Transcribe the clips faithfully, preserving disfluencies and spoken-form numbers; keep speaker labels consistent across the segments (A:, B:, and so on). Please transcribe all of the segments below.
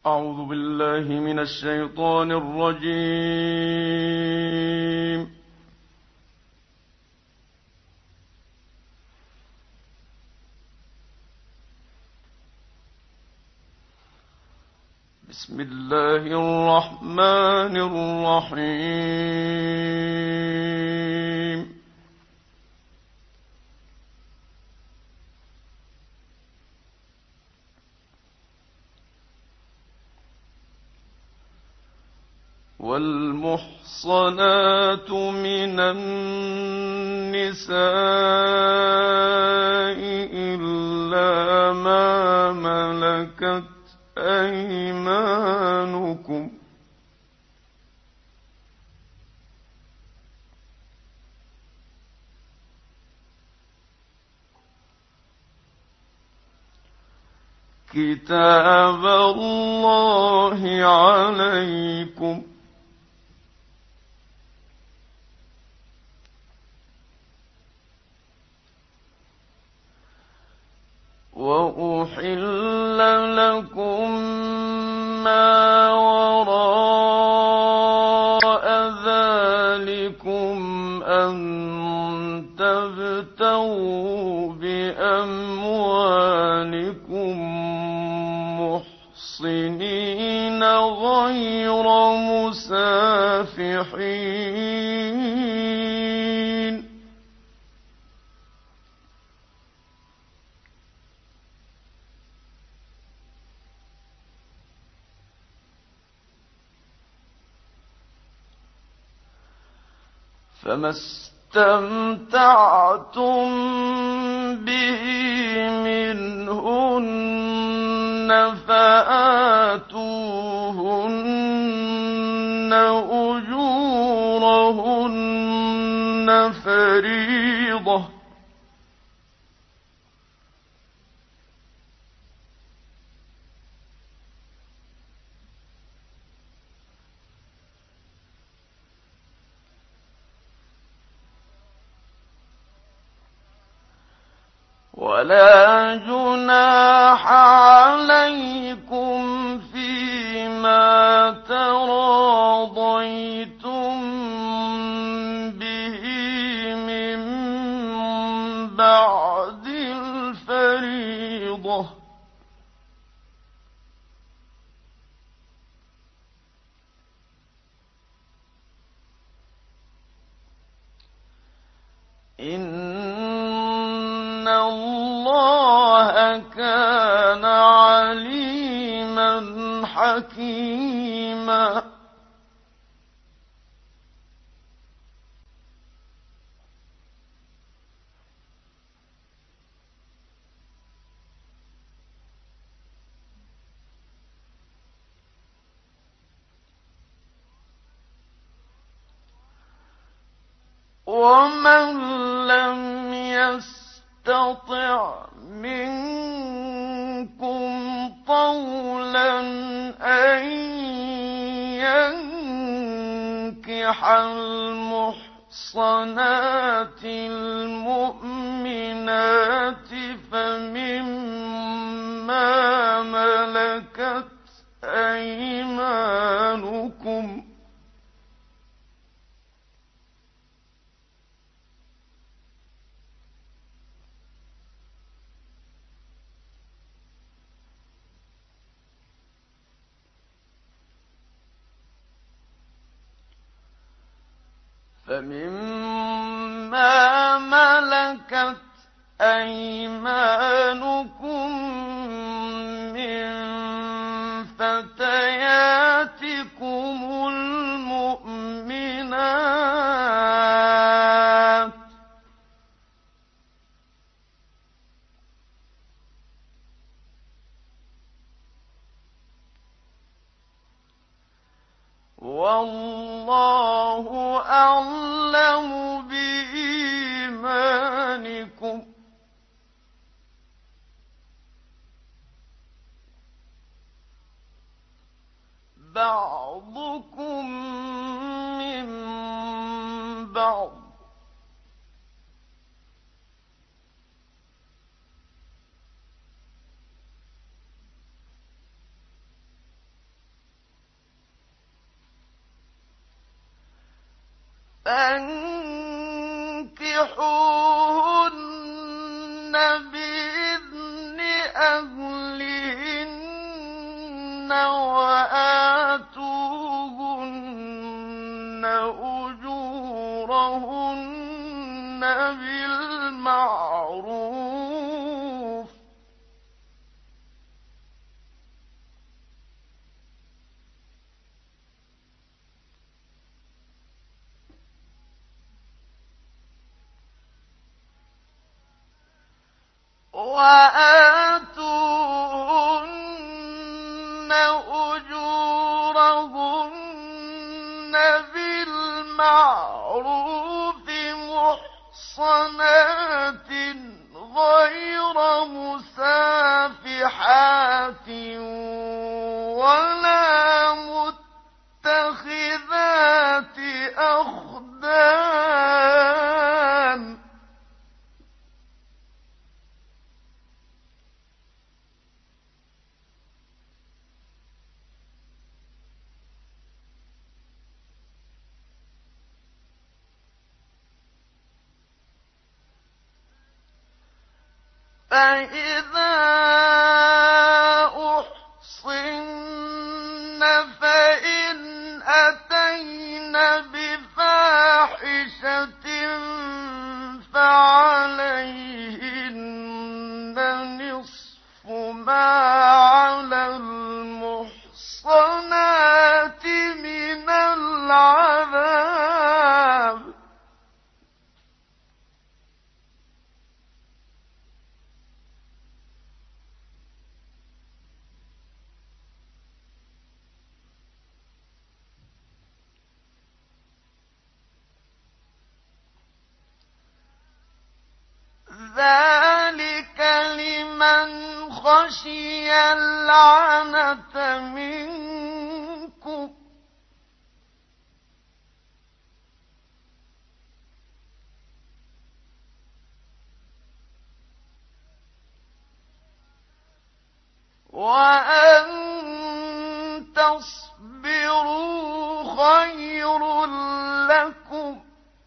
A: أعوذ بالله من الشيطان الرجيم. بسم الله الرحمن الرحيم. والمحصنات من النساء إلا ما ملكت أيمانكم كتاب الله عليكم. وأحل لكم ما وراء ذلكم أن تبتغوا بأموالكم محصنين غير مسافحين. فما استمتعتم به منهن فآتوهن أجورهن فريضة. ولا جناح عليكم فيما تراضيتم به من بعد الفريضة. إن الله كان عليما حكيما. ومن لم يستطع منكم طولا أن ينكح المحصنات المؤمنات فمما ملكت أيمانكم فمما ملكت أيمانكم من فتياتكم المؤمنات والله أعلم بإيمانكم. بعضكم من بعض فانكحوهن بإذن أهلهن وآتوهن أجورهن بالمعروف وآتوهن أجورهن بالمعروف محصنات غير مسافحات ولا متخذات أخدان فإذا أحصن فإن أتين بفاحشة فعليهن نصف ما على المحصنات من العذاب ذلك لمن خشي العنة منكم وأن تصبروا خير لكم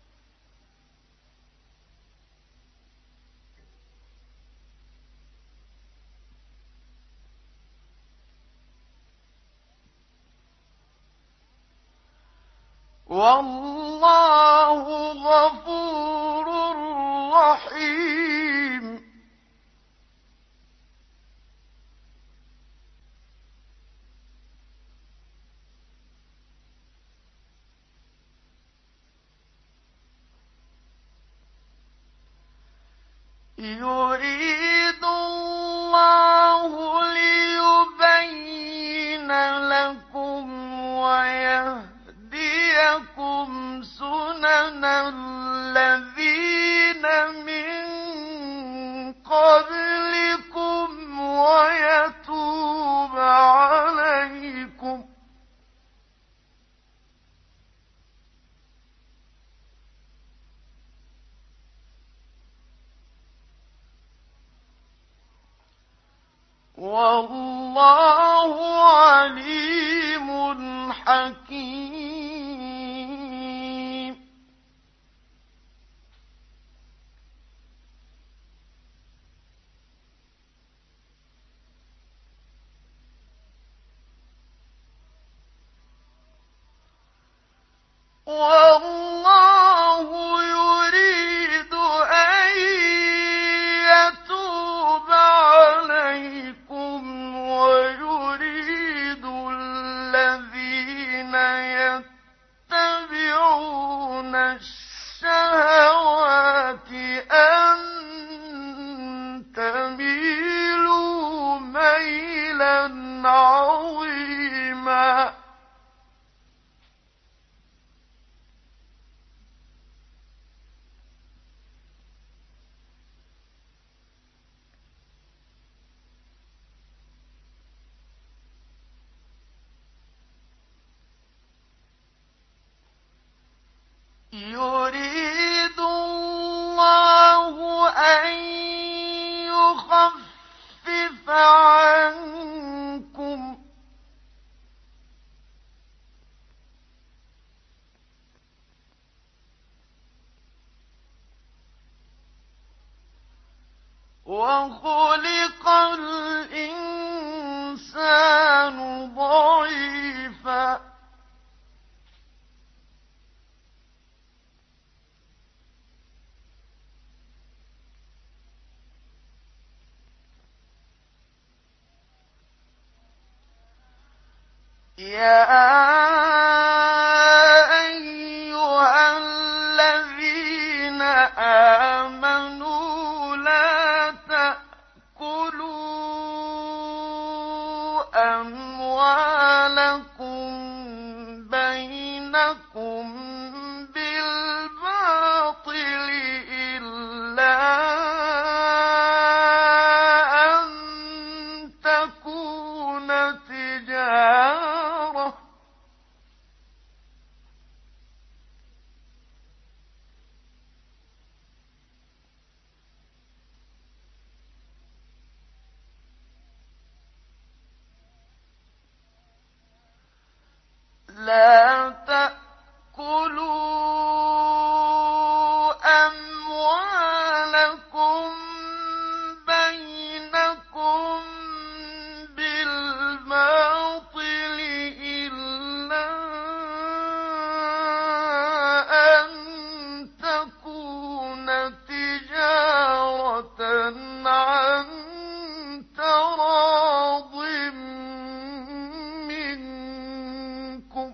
A: والله غفور رحيم يريد الله ليبين لكم ويهديكم سنن الذين من قبلكم ويتوب عليكم والله عليم حكيم والله يريد أن يتوب عليكم ويريد الذين يتبعون الشهوات أن تميلوا ميلا عظيما يريد الله أن يخفف عنكم وخلق الإنسان ضعيفا يا أيها الذين آمنوا لا تأكلوا أموالكم بينكم بالباطل إلا أن تكون تجارة لا تأكلوا أموالكم بينكم بالباطل إلا أن تكون تجارة عن تراض منكم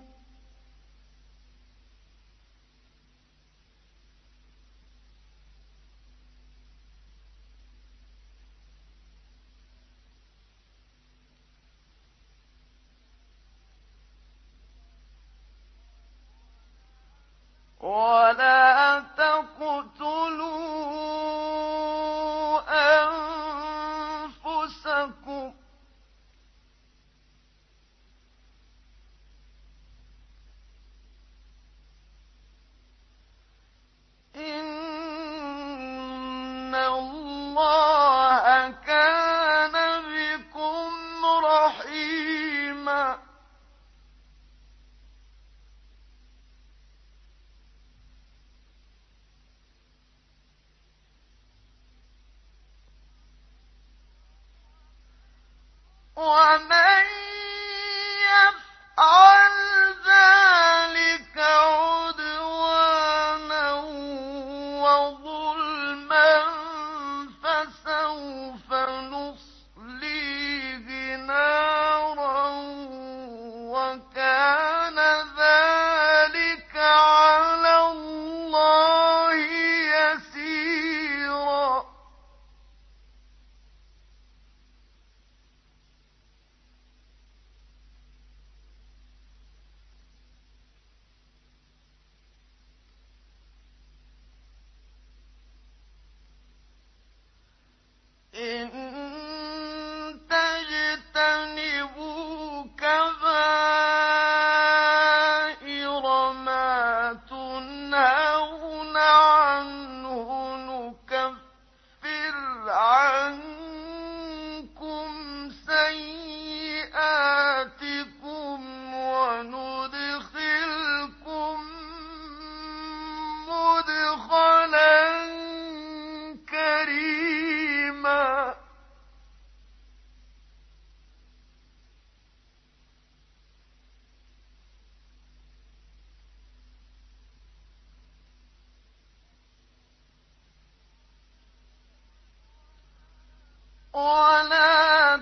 A: ولا تقتلوا أنفسكم إن الله كان بكم رحيما ومن يفعل ذلك عدوانا وظلما فسوف نصليه نارا وكان ذلك على الله يسيرا إن تجتنبوا كبائر ما تنهون عنه نكفر عنكم سيئاتكم وندخلكم مدخلا كريما ولا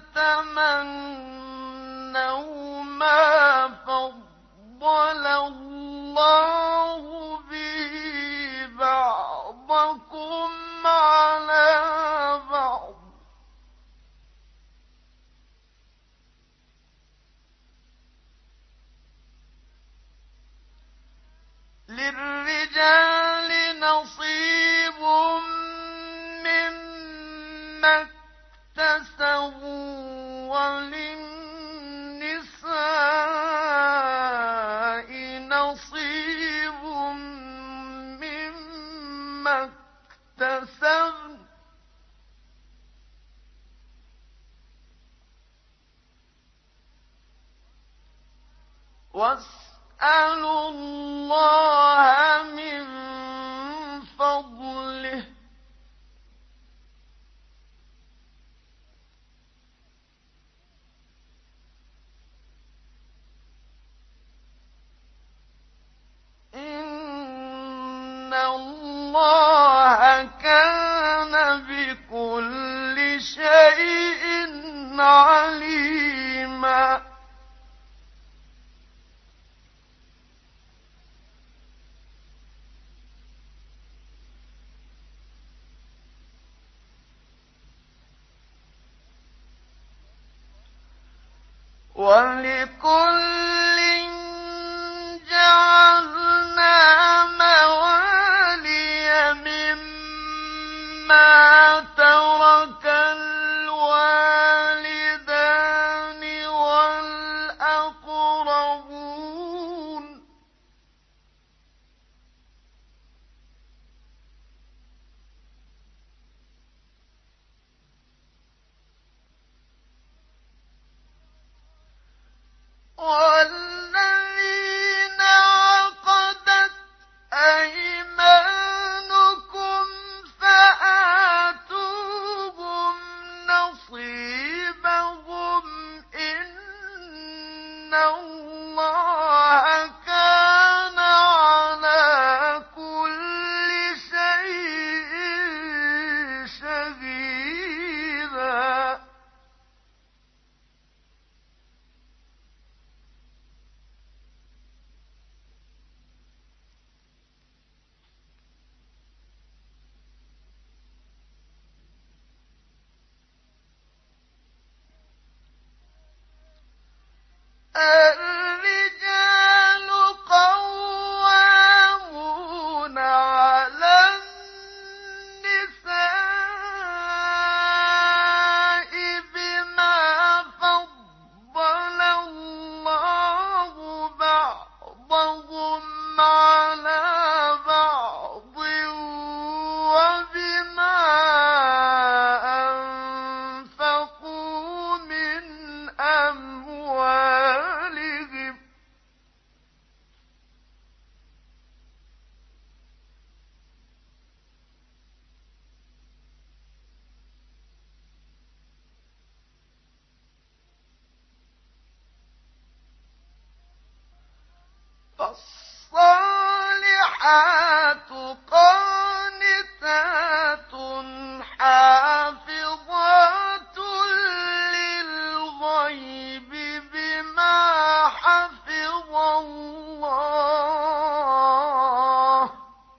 A: تتمنوا ما فضل الله به بعضكم على بعض للرجال نصيب مما اكتسبوا وللنساء نصيب مما اكتسبن واسألوا الله من فضله كان بكل شيء عليما ولكل جعلنا موالي مما ترك الوالدان والأقربون والذين عقدت أيمانكم فآتوهم نصيبهم إن الله كان على كل شيء شهيدا الرجال قوامون على النساء بما فضل الله بعضهم على بعض وبما أنفقوا من أموالهم فالصالحات قانتات حافظات للغيب بما حفظ الله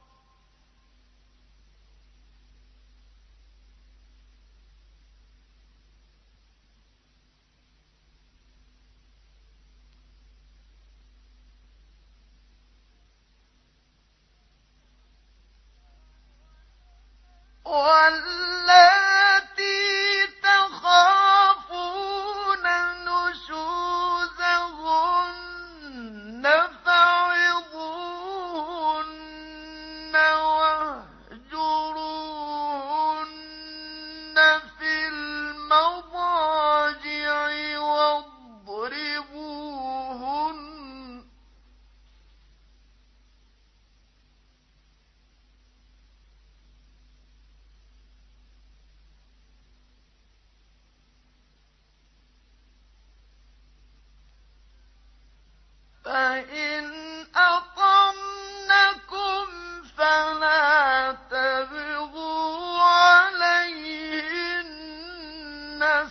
A: واللاتي تخافون نشوزهن فعظوهن واهجروهن في المضاجع واضربوهن فإن أطعنكم فلا تبغوا عليهن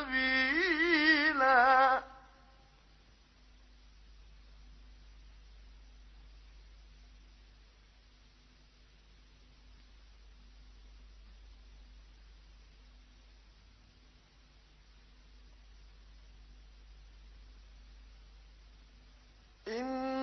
A: سبيلا إن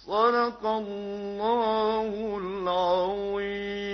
A: صدق الله العظيم.